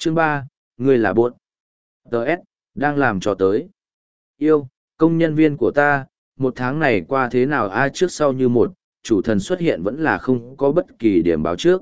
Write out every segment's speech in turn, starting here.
Chương 3, ngươi là bột. TS, đang làm trò tới. Yêu, công nhân viên của ta, một tháng này qua thế nào ai trước sau như một, chủ thần xuất hiện vẫn là không có bất kỳ điểm báo trước.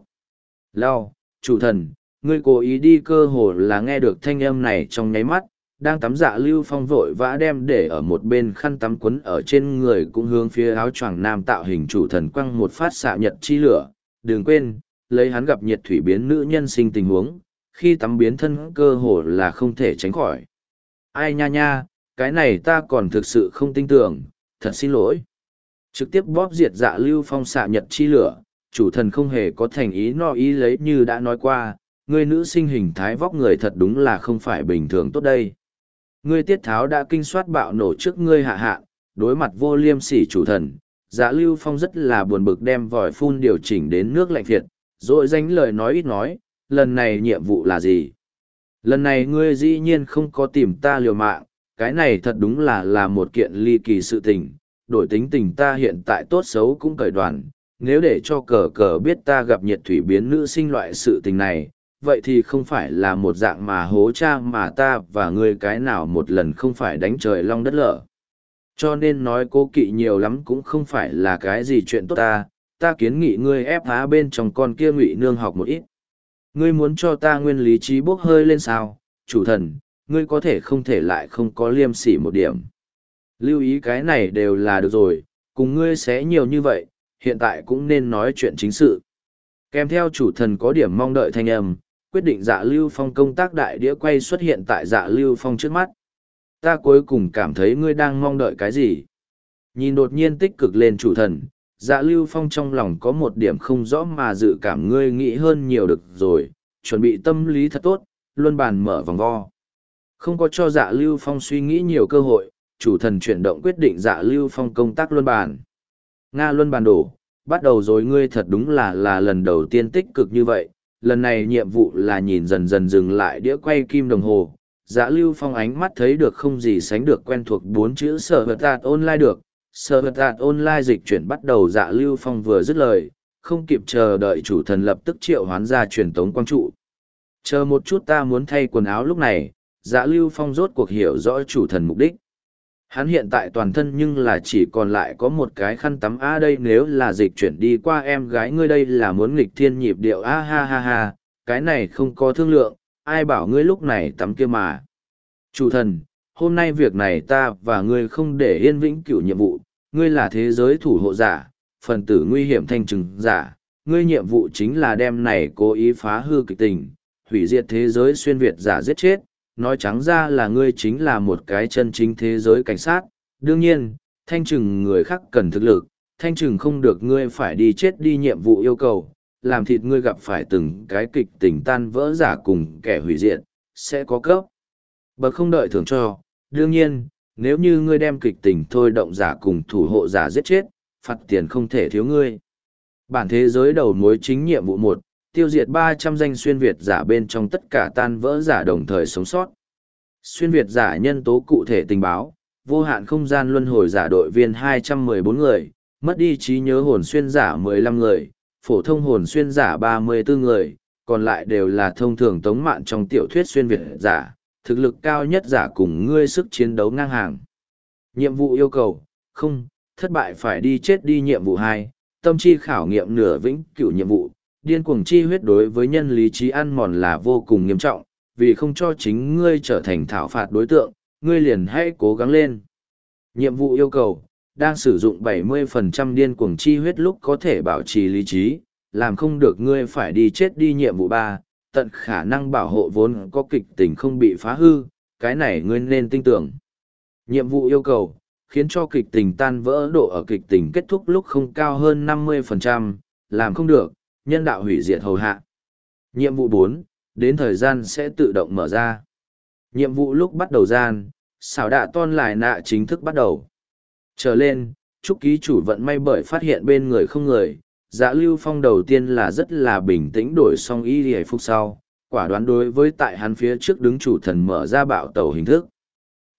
Lao, chủ thần, ngươi cố ý đi cơ hồ là nghe được thanh âm này trong nháy mắt, đang tắm Dạ Lưu Phong vội vã đem để ở một bên khăn tắm quấn ở trên người cũng hướng phía áo choàng nam tạo hình chủ thần quăng một phát xạ nhật chi lửa. Đừng quên, lấy hắn gặp nhiệt thủy biến nữ nhân sinh tình huống, khi tắm biến thân cơ hồ là không thể tránh khỏi. Ai nha nha, cái này ta còn thực sự không tin tưởng, thật xin lỗi. Trực tiếp bóp diệt Dạ Lưu Phong xạ nhật chi lửa, chủ thần không hề có thành ý no ý lấy như đã nói qua, người nữ sinh hình thái vóc người thật đúng là không phải bình thường tốt đây. Ngươi tiết tháo đã kinh soát bạo nổ trước ngươi hạ hạ, đối mặt vô liêm sỉ chủ thần, Dạ Lưu Phong rất là buồn bực đem vòi phun điều chỉnh đến nước lạnh phiệt, rồi danh lời nói ít nói, lần này nhiệm vụ là gì? Lần này ngươi dĩ nhiên không có tìm ta liều mạng, cái này thật đúng là một kiện ly kỳ sự tình, đổi tính tình ta hiện tại tốt xấu cũng cởi đoàn, nếu để cho cờ cờ biết ta gặp nhiệt thủy biến nữ sinh loại sự tình này, vậy thì không phải là một dạng mà hố cha mà ta và ngươi cái nào một lần không phải đánh trời long đất lở. Cho nên nói cố kỵ nhiều lắm cũng không phải là cái gì chuyện tốt ta kiến nghị ngươi ép há bên trong con kia ngụy nương học một ít. Ngươi muốn cho ta nguyên lý trí bốc hơi lên sao, chủ thần, ngươi có thể không thể lại không có liêm sỉ một điểm. Lưu ý cái này đều là được rồi, cùng ngươi sẽ nhiều như vậy, hiện tại cũng nên nói chuyện chính sự. Kèm theo chủ thần có điểm mong đợi thanh âm, quyết định Dạ Lưu Phong công tác đại đĩa quay xuất hiện tại Dạ Lưu Phong trước mắt. Ta cuối cùng cảm thấy ngươi đang mong đợi cái gì? Nhìn đột nhiên tích cực lên chủ thần, Dạ Lưu Phong trong lòng có một điểm không rõ mà dự cảm ngươi nghĩ hơn nhiều được rồi, chuẩn bị tâm lý thật tốt, luân bàn mở vòng vo. Không có cho Dạ Lưu Phong suy nghĩ nhiều cơ hội, chủ thần chuyển động quyết định Dạ Lưu Phong công tác luân bàn. Nga luân bàn đổ, bắt đầu rồi ngươi thật đúng là lần đầu tiên tích cực như vậy, lần này nhiệm vụ là nhìn dần dần dừng lại đĩa quay kim đồng hồ. Dạ Lưu Phong ánh mắt thấy được không gì sánh được quen thuộc bốn chữ sở vật tạt online được. Sở vật tạt online dịch chuyển bắt đầu. Dạ Lưu Phong vừa dứt lời, không kịp chờ đợi chủ thần lập tức triệu hoán ra truyền tống quang trụ. Chờ một chút ta muốn thay quần áo lúc này, Dạ Lưu Phong rốt cuộc hiểu rõ chủ thần mục đích. Hắn hiện tại toàn thân nhưng là chỉ còn lại có một cái khăn tắm đây nếu là dịch chuyển đi qua em gái ngươi đây là muốn nghịch thiên nhịp điệu ha ha ha, cái này không có thương lượng, ai bảo ngươi lúc này tắm kia mà. Chủ thần, hôm nay việc này ta và ngươi không để yên vĩnh cửu nhiệm vụ, ngươi là thế giới thủ hộ giả, phần tử nguy hiểm thanh trừng giả, ngươi nhiệm vụ chính là đem này cố ý phá hư kịch tình, hủy diệt thế giới xuyên Việt giả giết chết. Nói trắng ra là ngươi chính là một cái chân chính thế giới cảnh sát. Đương nhiên, thanh trừng người khác cần thực lực, thanh trừng không được ngươi phải đi chết đi nhiệm vụ yêu cầu, làm thịt ngươi gặp phải từng cái kịch tình tan vỡ giả cùng kẻ hủy diệt, sẽ có cấp. Bậc không đợi thưởng cho. Đương nhiên, nếu như ngươi đem kịch tình thôi động giả cùng thủ hộ giả giết chết, phạt tiền không thể thiếu ngươi. Bản thế giới đầu mối chính nhiệm vụ 1, tiêu diệt 300 danh xuyên Việt giả bên trong tất cả tan vỡ giả đồng thời sống sót. Xuyên Việt giả nhân tố cụ thể tình báo, vô hạn không gian luân hồi giả đội viên 214 người, mất đi trí nhớ hồn xuyên giả 15 người, phổ thông hồn xuyên giả 34 người, còn lại đều là thông thường tống mạn trong tiểu thuyết xuyên Việt giả, thực lực cao nhất giả cùng ngươi sức chiến đấu ngang hàng. Nhiệm vụ yêu cầu, không, thất bại phải đi chết đi nhiệm vụ 2, tâm chi khảo nghiệm nửa vĩnh cửu nhiệm vụ. Điên cuồng chi huyết đối với nhân lý trí ăn mòn là vô cùng nghiêm trọng, vì không cho chính ngươi trở thành thảo phạt đối tượng, ngươi liền hãy cố gắng lên. Nhiệm vụ yêu cầu, đang sử dụng 70% điên cuồng chi huyết lúc có thể bảo trì lý trí, làm không được ngươi phải đi chết đi nhiệm vụ 3, tận khả năng bảo hộ vốn có kịch tình không bị phá hư, cái này ngươi nên tin tưởng. Nhiệm vụ yêu cầu, khiến cho kịch tình tan vỡ độ ở kịch tình kết thúc lúc không cao hơn 50%, làm không được, nhân đạo hủy diệt hầu hạ. Nhiệm vụ 4, đến thời gian sẽ tự động mở ra. Nhiệm vụ lúc bắt đầu gian, xảo đạ ton lại nạ chính thức bắt đầu. Trở lên, chúc ký chủ vận may bởi phát hiện bên người không người. Dạ Lưu Phong đầu tiên là rất là bình tĩnh đổi xong y hề phục sau, quả đoán đối với tại hắn phía trước đứng chủ thần mở ra bạo tẩu hình thức.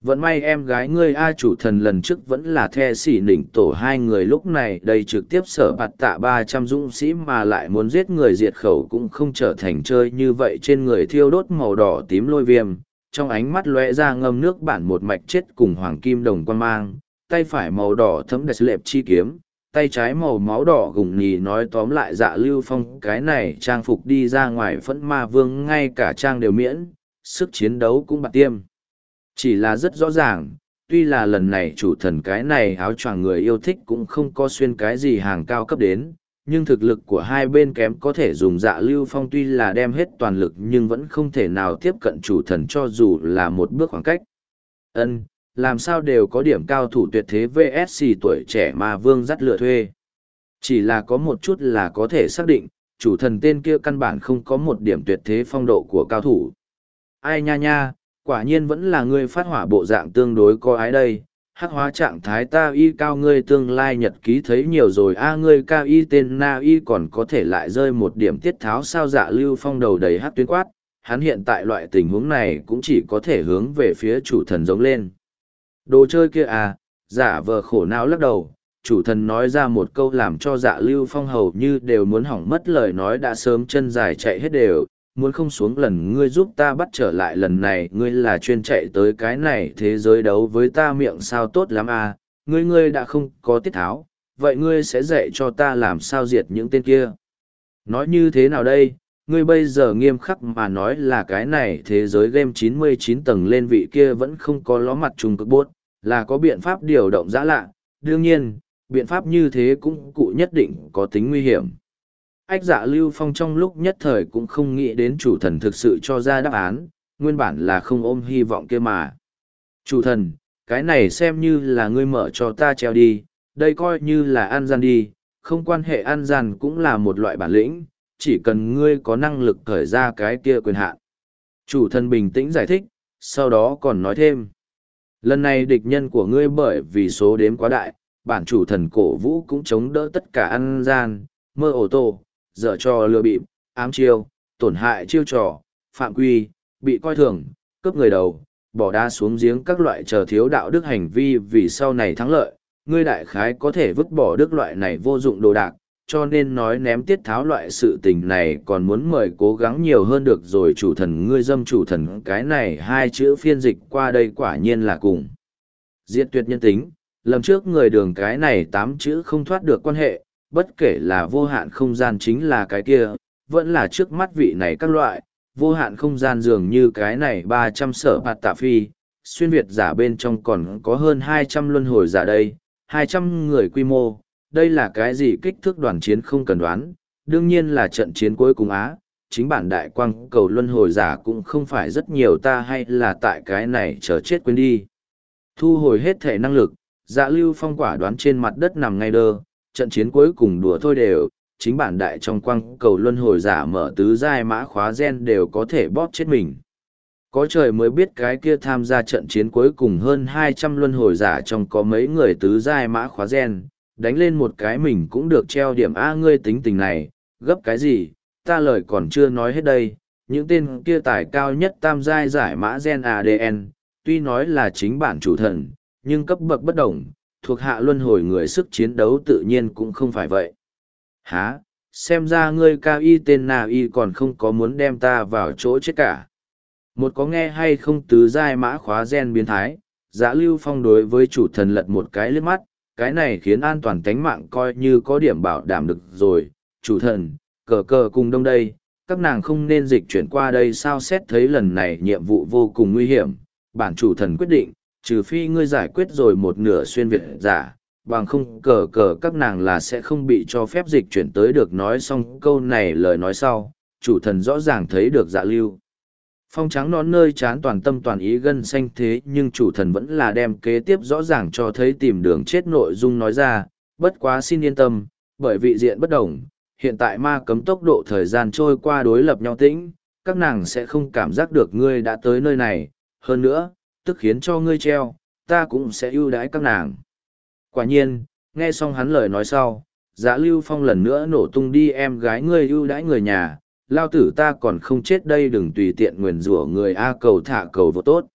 Vẫn may em gái ngươi A chủ thần lần trước vẫn là the xỉ nỉnh tổ hai người lúc này đây trực tiếp sở bạt tạ 300 dũng sĩ mà lại muốn giết người diệt khẩu cũng không trở thành chơi như vậy trên người thiêu đốt màu đỏ tím lôi viêm, trong ánh mắt lóe ra ngâm nước bản một mạch chết cùng hoàng kim đồng quan mang, tay phải màu đỏ thấm đẹp lệp chi kiếm, tay trái màu máu đỏ gùng nhì nói tóm lại Dạ Lưu Phong cái này trang phục đi ra ngoài phẫn ma vương ngay cả trang đều miễn, sức chiến đấu cũng bạt tiêm. Chỉ là rất rõ ràng, tuy là lần này chủ thần cái này áo choàng người yêu thích cũng không có xuyên cái gì hàng cao cấp đến, nhưng thực lực của hai bên kém có thể dùng Dạ Lưu Phong tuy là đem hết toàn lực nhưng vẫn không thể nào tiếp cận chủ thần cho dù là một bước khoảng cách. Làm sao đều có điểm cao thủ tuyệt thế VSC tuổi trẻ mà vương dắt lựa thuê. Chỉ là có một chút là có thể xác định, chủ thần tên kia căn bản không có một điểm tuyệt thế phong độ của cao thủ. Ai nha nha, quả nhiên vẫn là ngươi phát hỏa bộ dạng tương đối có ái đây. Hắc hóa trạng thái ta y cao ngươi tương lai nhật ký thấy nhiều rồi a ngươi cao y tên na y còn có thể lại rơi một điểm tiết tháo sao Dạ Lưu Phong đầu đầy hắc tuyến quát, hắn hiện tại loại tình huống này cũng chỉ có thể hướng về phía chủ thần giống lên. Đồ chơi kia à, giả vờ khổ não lắc đầu, chủ thần nói ra một câu làm cho Dạ Lưu Phong hầu như đều muốn hỏng mất lời nói đã sớm chân dài chạy hết đều, muốn không xuống lần ngươi giúp ta bắt trở lại lần này ngươi là chuyên chạy tới cái này thế giới đấu với ta miệng sao tốt lắm à, ngươi đã không có tiết tháo, vậy ngươi sẽ dạy cho ta làm sao diệt những tên kia. Nói như thế nào đây, ngươi bây giờ nghiêm khắc mà nói là cái này thế giới game 99 tầng lên vị kia vẫn không có ló mặt trùng cực bốt, là có biện pháp điều động dã lạ, đương nhiên, biện pháp như thế cũng cụ nhất định có tính nguy hiểm. Ách Dạ Lưu Phong trong lúc nhất thời cũng không nghĩ đến chủ thần thực sự cho ra đáp án, nguyên bản là không ôm hy vọng kia mà. Chủ thần, cái này xem như là ngươi mở cho ta treo đi, đây coi như là ăn gian đi, không quan hệ ăn gian cũng là một loại bản lĩnh, chỉ cần ngươi có năng lực khởi ra cái kia quyền hạn. Chủ thần bình tĩnh giải thích, sau đó còn nói thêm. Lần này địch nhân của ngươi bởi vì số đếm quá đại, bản chủ thần cổ vũ cũng chống đỡ tất cả ăn gian, mơ ổ tổ, dở trò lừa bịp, ám chiêu, tổn hại chiêu trò, phạm quy, bị coi thường, cướp người đầu, bỏ đá xuống giếng các loại chờ thiếu đạo đức hành vi vì sau này thắng lợi, ngươi đại khái có thể vứt bỏ đức loại này vô dụng đồ đạc, cho nên nói ném tiết tháo loại sự tình này còn muốn mời cố gắng nhiều hơn được rồi chủ thần ngươi dâm chủ thần cái này hai chữ phiên dịch qua đây quả nhiên là cùng. Diệt tuyệt nhân tính, lầm trước người đường cái này 8 chữ không thoát được quan hệ, bất kể là vô hạn không gian chính là cái kia, vẫn là trước mắt vị này các loại, vô hạn không gian dường như cái này 300 sở bạt tạ phi, xuyên Việt giả bên trong còn có hơn 200 luân hồi giả đây, 200 người quy mô, đây là cái gì kích thước đoàn chiến không cần đoán, đương nhiên là trận chiến cuối cùng Á, chính bản đại quang cầu luân hồi giả cũng không phải rất nhiều ta hay là tại cái này chờ chết quên đi. Thu hồi hết thể năng lực, Dạ Lưu Phong quả đoán trên mặt đất nằm ngay đơ, trận chiến cuối cùng đùa thôi đều, chính bản đại trong quang cầu luân hồi giả mở tứ giai mã khóa gen đều có thể bóp chết mình. Có trời mới biết cái kia tham gia trận chiến cuối cùng hơn 200 luân hồi giả trong có mấy người tứ giai mã khóa gen, đánh lên một cái mình cũng được treo điểm A ngươi tính tình này, gấp cái gì, ta lời còn chưa nói hết đây, những tên kia tài cao nhất tam giai giải mã gen ADN, tuy nói là chính bản chủ thần, nhưng cấp bậc bất đồng, thuộc hạ luân hồi người sức chiến đấu tự nhiên cũng không phải vậy. Hả, xem ra ngươi cao y tên nào y còn không có muốn đem ta vào chỗ chết cả. Một có nghe hay không tứ giai mã khóa gen biến thái, Dạ Lưu Phong đối với chủ thần lật một cái liếc mắt, cái này khiến an toàn tánh mạng coi như có điểm bảo đảm được rồi. Chủ thần, cờ cờ cùng đông đây, các nàng không nên dịch chuyển qua đây sao xét thấy lần này nhiệm vụ vô cùng nguy hiểm. Bản chủ thần quyết định, trừ phi ngươi giải quyết rồi một nửa xuyên Việt giả, bằng không cờ cờ các nàng là sẽ không bị cho phép dịch chuyển tới được nói xong câu này lời nói sau, chủ thần rõ ràng thấy được Dạ Lưu Phong trắng nón nơi chán toàn tâm toàn ý gân xanh thế nhưng chủ thần vẫn là đem kế tiếp rõ ràng cho thấy tìm đường chết nội dung nói ra, bất quá xin yên tâm, bởi vị diện bất đồng, hiện tại ma cấm tốc độ thời gian trôi qua đối lập nhau tĩnh, các nàng sẽ không cảm giác được ngươi đã tới nơi này, hơn nữa, tức khiến cho ngươi treo, ta cũng sẽ ưu đãi các nàng. Quả nhiên, nghe xong hắn lời nói sau, Dạ Lưu Phong lần nữa nổ tung đi em gái ngươi ưu đãi người nhà, lao tử ta còn không chết đây đừng tùy tiện nguyền rủa người A cầu thả cầu vô tốt.